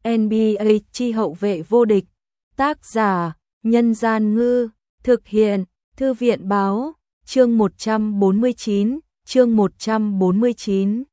NBA chi hậu vệ vô địch. Tác giả: Nhân Gian Ngư. Thực hiện: Thư viện Báo. Chương 149. Chương 149.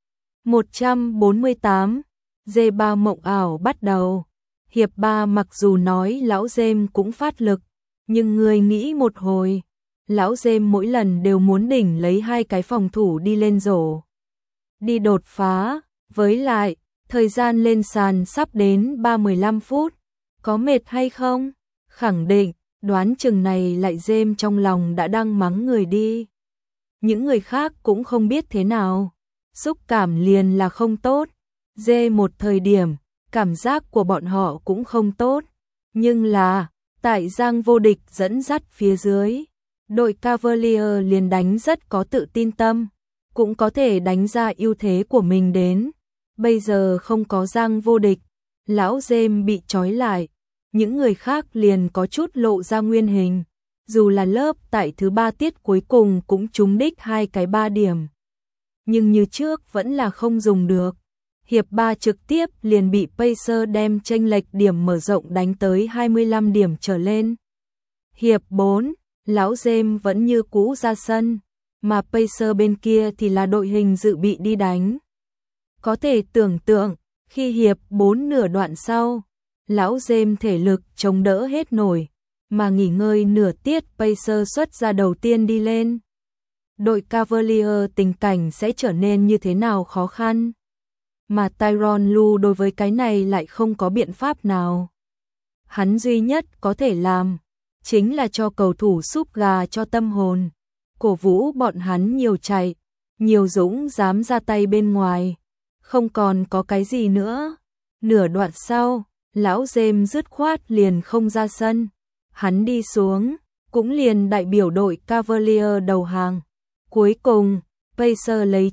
148. G3 mộng ảo bắt đầu. Hiệp 3 mặc dù nói lão James cũng phát lực, nhưng người nghĩ một hồi, lão James mỗi lần đều muốn đỉnh lấy hai cái phòng thủ đi lên rổ, đi đột phá, với lại, thời gian lên sàn sắp đến 35 phút, có mệt hay không? Khẳng định, đoán chừng này lại James trong lòng đã đang mắng người đi. Những người khác cũng không biết thế nào, xúc cảm liền là không tốt, một thời điểm, cảm giác của bọn họ cũng không tốt, nhưng là, tại Giang vô địch dẫn dắt phía dưới, đội Cavalier liền đánh rất có tự tin tâm, cũng có thể đánh ra ưu thế của mình đến. Bây giờ không có Giang vô địch, lão James bị trói lại, những người khác liền có chút lộ ra nguyên hình, dù là lớp tại thứ 3 tiết cuối cùng cũng trúng đích 2 cái 3 điểm. Nhưng như trước vẫn là không dùng được. Hiệp 3 trực tiếp liền bị Pacers đem chênh lệch điểm mở rộng đánh tới 25 điểm trở lên. Hiệp 4, lão James vẫn như cũ ra sân, mà Pacers bên kia thì là đội hình dự bị đi đánh. Có thể tưởng tượng, khi hiệp 4 nửa đoạn sau, lão James thể lực chống đỡ hết nổi, mà nghỉ ngơi nửa tiết Pacers xuất ra đầu tiên đi lên. Đội Cavalier tình cảnh sẽ trở nên như thế nào khó khăn, mà Tyronn Lue đối với cái này lại không có biện pháp nào. Hắn duy nhất có thể làm, chính là cho cầu thủ súp gà cho tâm hồn, cổ vũ bọn hắn nhiều chạy, nhiều dũng dám ra tay bên ngoài, không còn có cái gì nữa. Nửa đoạn sau, lão James dứt khoát liền không ra sân, hắn đi xuống, cũng liền đại biểu đội Cavalier đầu hàng. Cuối cùng, Pacers lấy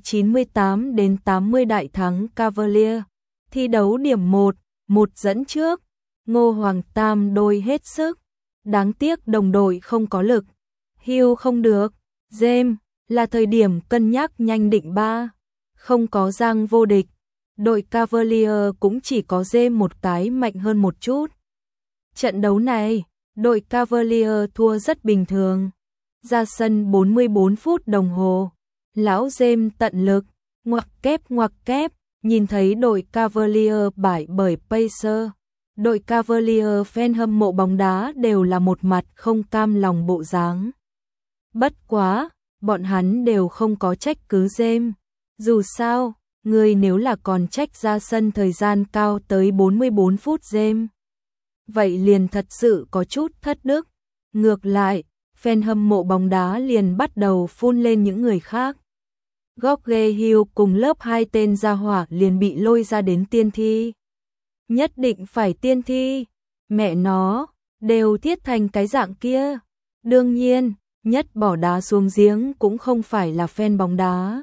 98-80 đại thắng Cavalier, thi đấu điểm 1-1 dẫn trước, Ngô Hoàng Tam đôi hết sức, đáng tiếc đồng đội không có lực, Hill không được, James, là thời điểm cân nhắc nhanh định 3, không có Giang vô địch, đội Cavalier cũng chỉ có James một cái mạnh hơn một chút. Trận đấu này, đội Cavalier thua rất bình thường, ra sân 44 phút đồng hồ. Lão James tận lực, ngoặc kép, nhìn thấy đội Cavalier bại bởi Pacers. Đội Cavalier fan hâm mộ bóng đá đều là một mặt không cam lòng bộ dáng. Bất quá, bọn hắn đều không có trách cứ James. Dù sao, người nếu là còn trách ra sân thời gian cao tới 44 phút James, vậy liền thật sự có chút thất đức. Ngược lại, fan hâm mộ bóng đá liền bắt đầu phun lên những người khác. George Hill cùng lớp 2 tên gia hỏa liền bị lôi ra đến tiên thi. Nhất định phải tiên thi, mẹ nó, đều thiết thành cái dạng kia. Đương nhiên, nhất bỏ đá xuống giếng cũng không phải là fan bóng đá,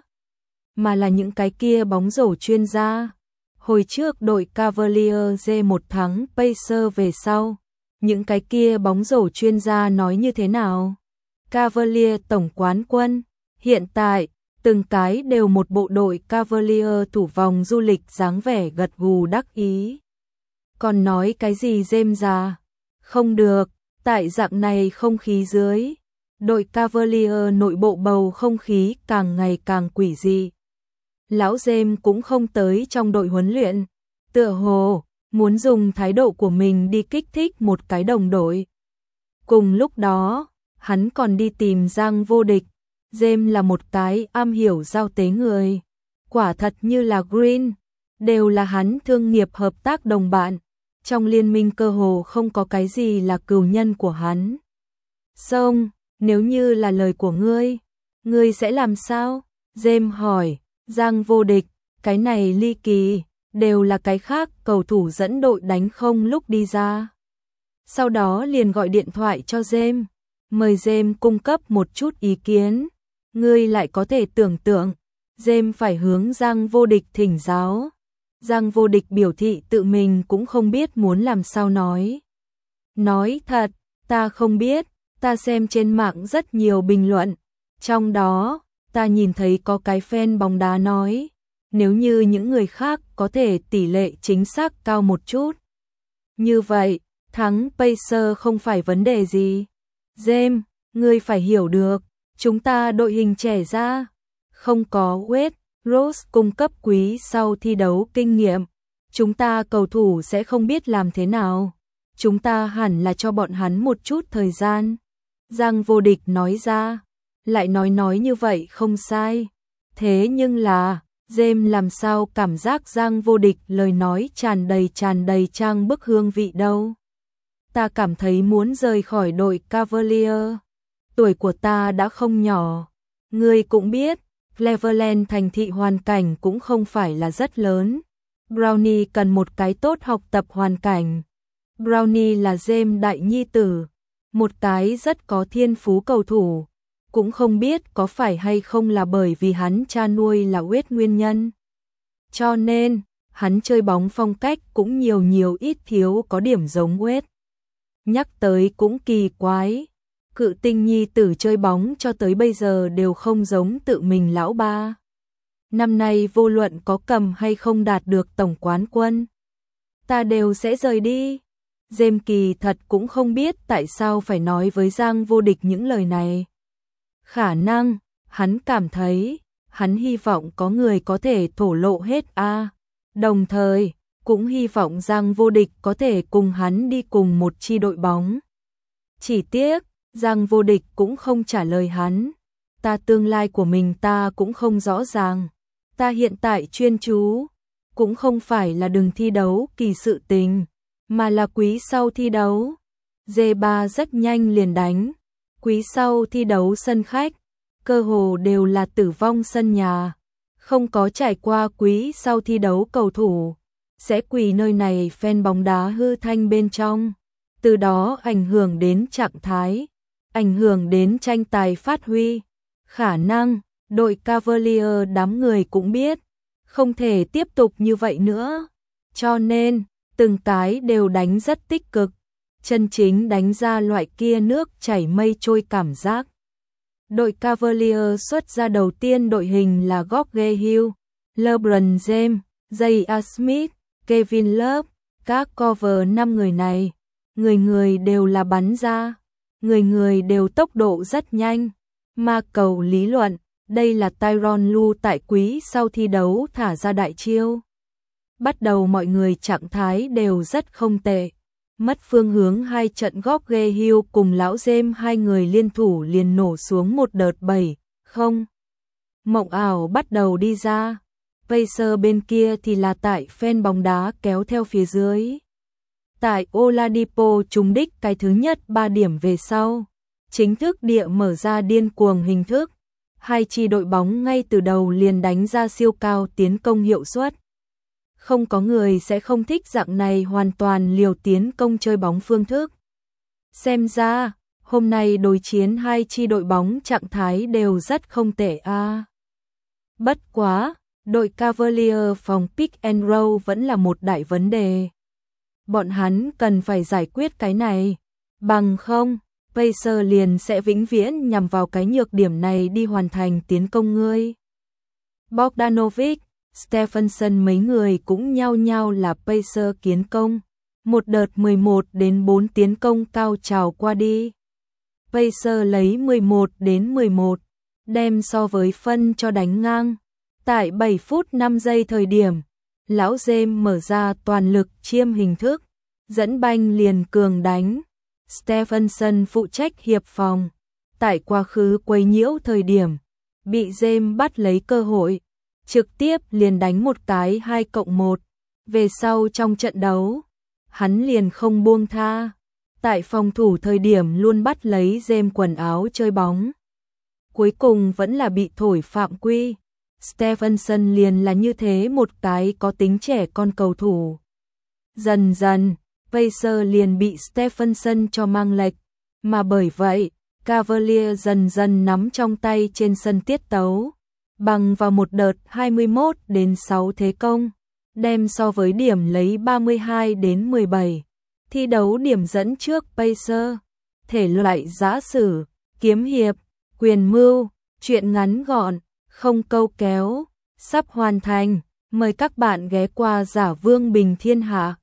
mà là những cái kia bóng rổ chuyên gia. Hồi trước đội Cavalier G1 thắng Pacers về sau, những cái kia bóng rổ chuyên gia nói như thế nào? Cavalier tổng quán quân, hiện tại, từng cái đều một bộ đội Cavalier thủ vòng du lịch dáng vẻ gật gù đắc ý. Còn nói cái gì James già? Không được, tại dạng này không khí dưới, đội Cavalier nội bộ bầu không khí càng ngày càng quỷ dị. Lão James cũng không tới trong đội huấn luyện, tựa hồ muốn dùng thái độ của mình đi kích thích một cái đồng đội. Cùng lúc đó, hắn còn đi tìm Giang vô địch. James là một cái am hiểu giao tế người, quả thật như là Green, đều là hắn thương nghiệp hợp tác đồng bạn, trong liên minh cơ hồ không có cái gì là cừu nhân của hắn. Xong, nếu như là lời của ngươi sẽ làm sao? James hỏi. Giang vô địch, cái này ly kỳ, đều là cái khác cầu thủ dẫn đội đánh không lúc đi ra. Sau đó liền gọi điện thoại cho James, mời James cung cấp một chút ý kiến. Ngươi lại có thể tưởng tượng, James phải hướng Giang vô địch thỉnh giáo. Giang vô địch biểu thị tự mình cũng không biết muốn làm sao nói. Nói thật, ta không biết, ta xem trên mạng rất nhiều bình luận, trong đó ta nhìn thấy có cái fan bóng đá nói, nếu như những người khác có thể tỷ lệ chính xác cao một chút. Như vậy, thắng Pacer không phải vấn đề gì. James, ngươi phải hiểu được, chúng ta đội hình trẻ ra, không có Wade, Rose cung cấp quý sau thi đấu kinh nghiệm. Chúng ta cầu thủ sẽ không biết làm thế nào. Chúng ta hẳn là cho bọn hắn một chút thời gian. Giang Vô Địch nói ra, lại nói như vậy không sai. Thế nhưng là, James làm sao cảm giác Giang Vô Địch lời nói tràn đầy trang bức hương vị đâu. Ta cảm thấy muốn rời khỏi đội Cavalier. Tuổi của ta đã không nhỏ. Ngươi cũng biết, Cleveland thành thị hoàn cảnh cũng không phải là rất lớn. Brownie cần một cái tốt học tập hoàn cảnh. Brownie là James đại nhi tử, một cái rất có thiên phú cầu thủ. Cũng không biết có phải hay không là bởi vì hắn cha nuôi là Wade nguyên nhân. Cho nên, hắn chơi bóng phong cách cũng nhiều ít thiếu có điểm giống Wade. Nhắc tới cũng kỳ quái, cự tinh nhi tử chơi bóng cho tới bây giờ đều không giống tự mình lão ba. Năm nay vô luận có cầm hay không đạt được tổng quán quân, ta đều sẽ rời đi. James kỳ thật cũng không biết tại sao phải nói với Giang Vô Địch những lời này. Khả năng, hắn cảm thấy, hắn hy vọng có người có thể thổ lộ hết đồng thời, cũng hy vọng Giang Vô Địch có thể cùng hắn đi cùng một chi đội bóng. Chỉ tiếc, Giang Vô Địch cũng không trả lời hắn. Ta tương lai của mình ta cũng không rõ ràng. Ta hiện tại chuyên chú, cũng không phải là đừng thi đấu kỳ sự tình, mà là quý sau thi đấu. G3 rất nhanh liền đánh. Quý sau thi đấu sân khách, cơ hồ đều là tử vong sân nhà. Không có trải qua quý sau thi đấu cầu thủ sẽ quỳ nơi này fan bóng đá hư thanh bên trong. Từ đó ảnh hưởng đến trạng thái, ảnh hưởng đến tranh tài phát huy. Khả năng, đội Cavalier đám người cũng biết, không thể tiếp tục như vậy nữa. Cho nên, từng cái đều đánh rất tích cực, chân chính đánh ra loại kia nước chảy mây trôi cảm giác. Đội Cavalier xuất ra đầu tiên đội hình là George Hill, LeBron James, J.R. Smith, Kevin Love, các cover 5 người này, người đều là bắn ra, người đều tốc độ rất nhanh. Ma cầu lý luận, đây là Tyronn Lue tại quý sau thi đấu thả ra đại chiêu. Bắt đầu mọi người trạng thái đều rất không tệ. Mất phương hướng hai trận George Hill cùng lão James hai người liên thủ liền nổ xuống một đợt 7-0. Mộng ảo bắt đầu đi ra. Pacer bên kia thì là tại fan bóng đá kéo theo phía dưới. Tại Oladipo trúng đích cái thứ nhất 3 điểm về sau, chính thức địa mở ra điên cuồng hình thức. Hai chi đội bóng ngay từ đầu liền đánh ra siêu cao tiến công hiệu suất. Không có người sẽ không thích dạng này hoàn toàn liều tiến công chơi bóng phương thức. Xem ra, hôm nay đối chiến hai chi đội bóng trạng thái đều rất không tệ Bất quá, đội Cavalier phòng pick and roll vẫn là một đại vấn đề. Bọn hắn cần phải giải quyết cái này, bằng không, Pacer liền sẽ vĩnh viễn nhằm vào cái nhược điểm này đi hoàn thành tiến công ngươi. Bogdanovic, Stephenson mấy người cũng nhao là Pacer kiến công. Một đợt 11-4 tiến công cao trào qua đi. Pacer lấy 11-11, đem so với phân cho đánh ngang. Tại 7 phút 5 giây thời điểm, lão James mở ra toàn lực chiêm hình thức, dẫn banh liền cường đánh. Stephenson phụ trách hiệp phòng. Tại quá khứ quấy nhiễu thời điểm, bị James bắt lấy cơ hội, trực tiếp liền đánh một cái 2+1. Về sau trong trận đấu, hắn liền không buông tha. Tại phòng thủ thời điểm luôn bắt lấy James quần áo chơi bóng. Cuối cùng vẫn là bị thổi phạm quy. Stephenson liền là như thế một cái có tính trẻ con cầu thủ. Dần dần, Pacer liền bị Stephenson cho mang lệch, mà bởi vậy, Cavalier dần dần nắm trong tay trên sân tiết tấu, bằng vào một đợt 21-6 thế công, đem so với điểm lấy 32-17, thi đấu điểm dẫn trước Pacer, thể loại giã sử, kiếm hiệp, quyền mưu, truyện ngắn gọn, không câu kéo, sắp hoàn thành. Mời các bạn ghé qua Giả Vương Bình Thiên Hạ.